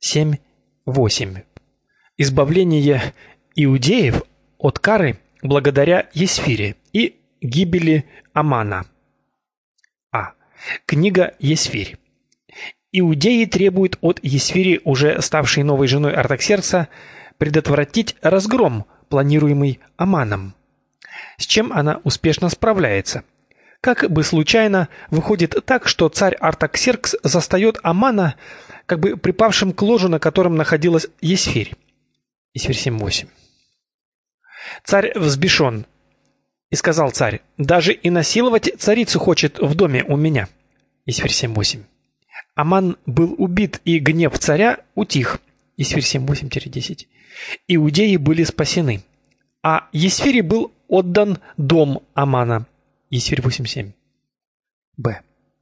7:8. Избавление иудеев от кары благодаря Есфире и гибели Амана. Книга Есфирь. Иудеи требуют от Есфири, уже ставшей новой женой Артаксеркса, предотвратить разгром, планируемый Аманом. С чем она успешно справляется. Как бы случайно выходит так, что царь Артаксеркс застает Амана как бы припавшим к ложу, на котором находилась Есфирь. Есфирь 7:8. Царь взбешен. И сказал царь: «Даже и насиловать царицу хочет в доме у меня». Есфирь 7:8. Аман был убит, и гнев царя утих. Есфирь 7:8-10. Иудеи были спасены. А Есфири был отдан дом Амана. Есфирь 8:7. Б.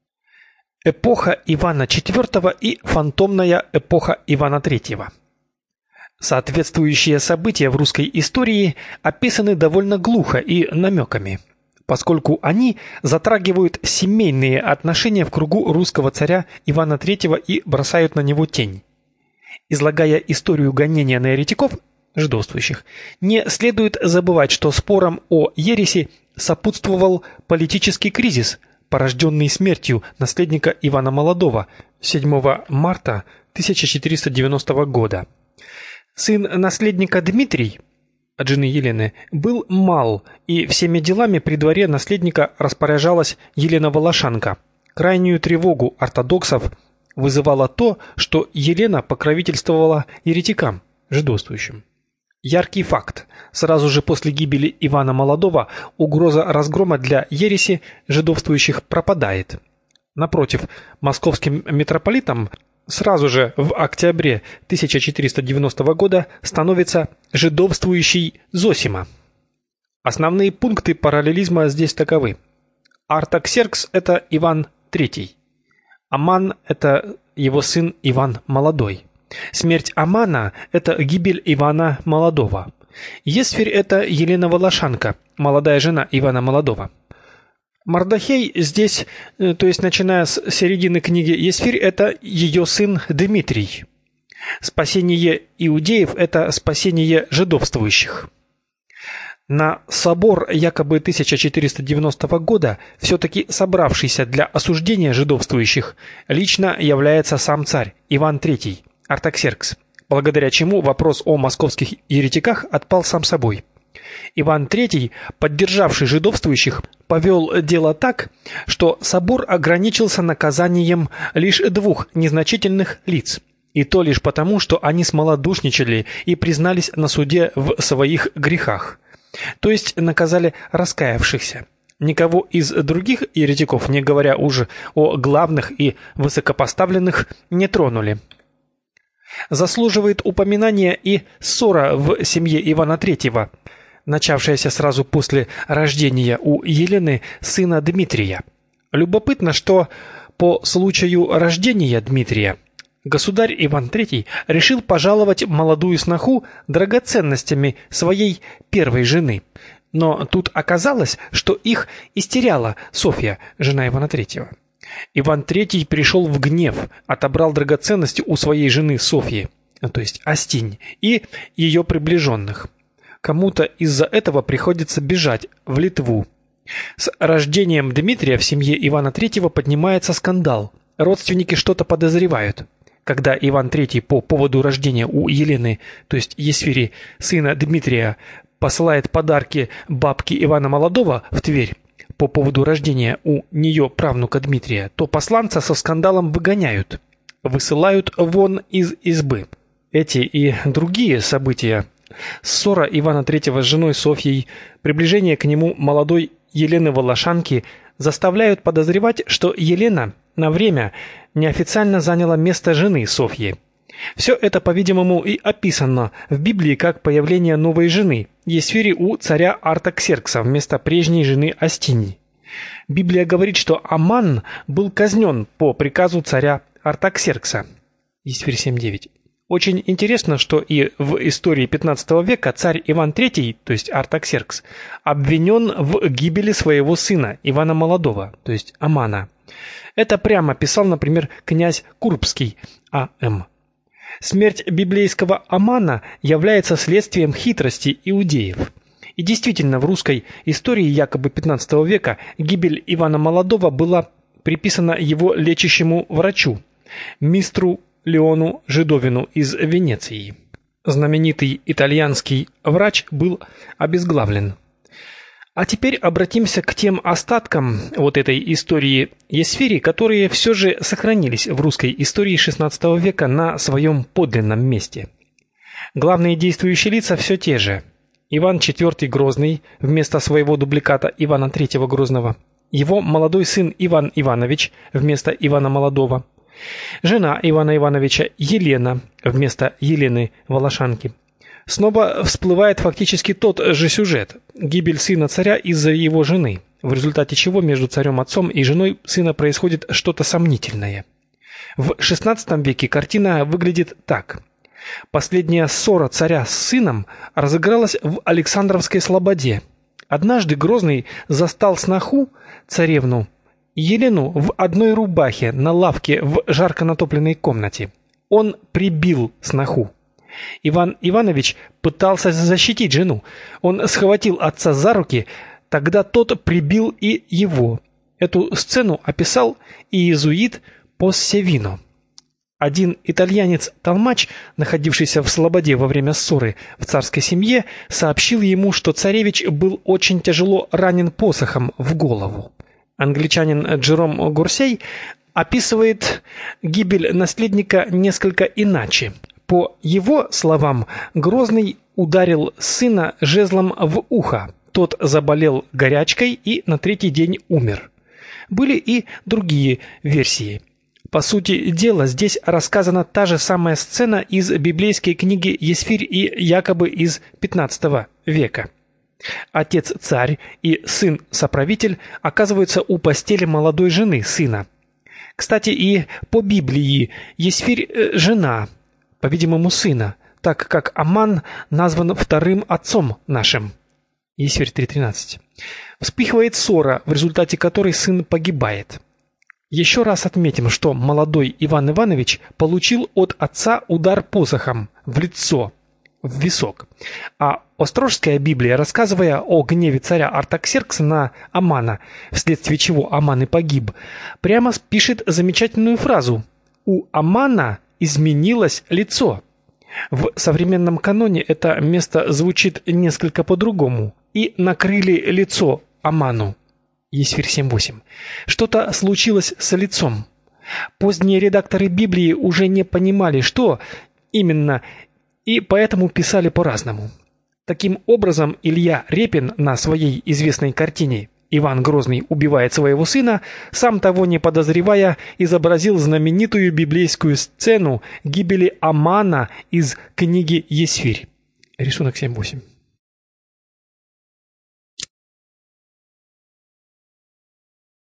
Эпоха Ивана IV и фантомная эпоха Ивана III. Соответствующие события в русской истории описаны довольно глухо и намеками, поскольку они затрагивают семейные отношения в кругу русского царя Ивана III и бросают на него тень. Излагая историю гонения на еретиков, жидовствующих, не следует забывать, что спорам о ереси сопутствовал политический кризис, порожденный смертью наследника Ивана Молодого 7 марта 1490 года. Сын наследника Дмитрий от жены Елены был мал, и всеми делами при дворе наследника распоряжалась Елена Волошанка. Крайнюю тревогу ортодоксов вызывало то, что Елена покровительствовала еретикам, жидовствующим. Яркий факт: сразу же после гибели Ивана Молодого угроза разгрома для ереси жидовствующих пропадает. Напротив, московским митрополитом сразу же в октябре 1490 года становится жидовствующий Зосима. Основные пункты параллелизма здесь таковы. Артаксеркс – это Иван III. Аман – это его сын Иван Молодой. Смерть Амана – это гибель Ивана Молодого. Есфирь – это Елена Волошанка, молодая жена Ивана Молодого. Мардохей здесь, то есть начиная с середины книги Есфирь, это ее сын Дмитрий. Спасение иудеев – это спасение жидовствующих. На собор якобы 1490 года, все-таки собравшийся для осуждения жидовствующих, лично является сам царь Иван III, Артаксеркс, благодаря чему вопрос о московских еретиках отпал сам собой. Иван III, поддержавший жидовствующих, повел дело так, что собор ограничился наказанием лишь 2 незначительных лиц, и то лишь потому, что они смолодушничали и признались на суде в своих грехах, то есть наказали раскаявшихся. Никого из других еретиков, не говоря уже о главных и высокопоставленных, не тронули. Заслуживает упоминания и ссора в семье Ивана III, начавшаяся сразу после рождения у Елены сына Дмитрия. Любопытно, что по случаю рождения Дмитрия государь Иван III решил пожаловать молодую сноху драгоценностями своей первой жены. Но тут оказалось, что их истеряла Софья, жена Ивана III. Иван III пришел в гнев, отобрал драгоценности у своей жены Софьи, то есть Астинь, и ее приближенных. Кому-то из-за этого приходится бежать в Литву. С рождением Дмитрия в семье Ивана III поднимается скандал. Родственники что-то подозревают. Когда Иван III по поводу рождения у Елены, то есть Есфири, сына Дмитрия, посылает подарки бабке Ивана Молодого в Тверь по поводу рождения у нее правнука Дмитрия, то посланца со скандалом выгоняют, высылают вон из избы. Эти и другие события, ссора Ивана III с женой Софьей, приближение к нему молодой Елены Волошанки, заставляют подозревать, что Елена на время неофициально заняла место жены Софьи. Все это, по-видимому, и описано в Библии как появление новой жены, Есфири, у царя Артаксеркса вместо прежней жены Астини. Библия говорит, что Аман был казнен по приказу царя Артаксеркса. Есфирь 7:9. Очень интересно, что и в истории XV века царь Иван III, то есть Артаксеркс, обвинен в гибели своего сына Ивана Молодого, то есть Амана. Это прямо писал, например, князь Курбский А.М. Смерть библейского Амана является следствием хитрости иудеев. И действительно, в русской истории якобы XV века гибель Ивана Молодого была приписана его лечащему врачу, мистру Леону Жидовину из Венеции. Знаменитый итальянский врач был обезглавлен. А теперь обратимся к тем остаткам вот этой истории Есфири, которые все же сохранились в русской истории XVI века на своем подлинном месте. Главные действующие лица все те же. Иван IV Грозный вместо своего дубликата Ивана III Грозного, его молодой сын Иван Иванович вместо Ивана Молодого, жена Ивана Ивановича Елена вместо Елены Волошанки. Снова всплывает фактически тот же сюжет – гибель сына царя из-за его жены, в результате чего между царем-отцом и женой сына происходит что-то сомнительное. В XVI веке картина выглядит так. Последняя ссора царя с сыном разыгралась в Александровской слободе. Однажды Грозный застал сноху, царевну, Елену в одной рубахе на лавке в жарко натопленной комнате. Он прибил сноху. Иван Иванович пытался защитить жену. Он схватил отца за руки, тогда тот прибил и его. Эту сцену описал иезуит Поссевино. Один итальянец-толмач, находившийся в слободе во время ссоры в царской семье, сообщил ему, что царевич был очень тяжело ранен посохом в голову. Англичанин Джером Гурсей описывает гибель наследника несколько иначе. По его словам, Грозный ударил сына жезлом в ухо. Тот заболел горячкой и на третий день умер. Были и другие версии. По сути дела, здесь рассказана та же самая сцена из библейской книги Есфирь и якобы из XV века. Отец-царь и сын-соправитель оказываются у постели молодой жены сына. Кстати, и по Библии Есфирь жена, по-видимому, сына, так как Аман назван вторым отцом нашим. Есфирь 3:13. Вспыхивает ссора, в результате которой сын погибает. Еще раз отметим, что молодой Иван Иванович получил от отца удар посохом в лицо, в висок. А Острожская Библия, рассказывая о гневе царя Артаксеркса на Амана, вследствие чего Аман и погиб, прямо пишет замечательную фразу: «У Амана изменилось лицо». В современном каноне это место звучит несколько по-другому. «И накрыли лицо Аману». Есфирь 7:8. Что-то случилось с лицом. Поздние редакторы Библии уже не понимали, что именно, и поэтому писали по-разному. Таким образом, Илья Репин на своей известной картине «Иван Грозный убивает своего сына», сам того не подозревая, изобразил знаменитую библейскую сцену гибели Амана из книги Есфирь. Рисунок 7:8.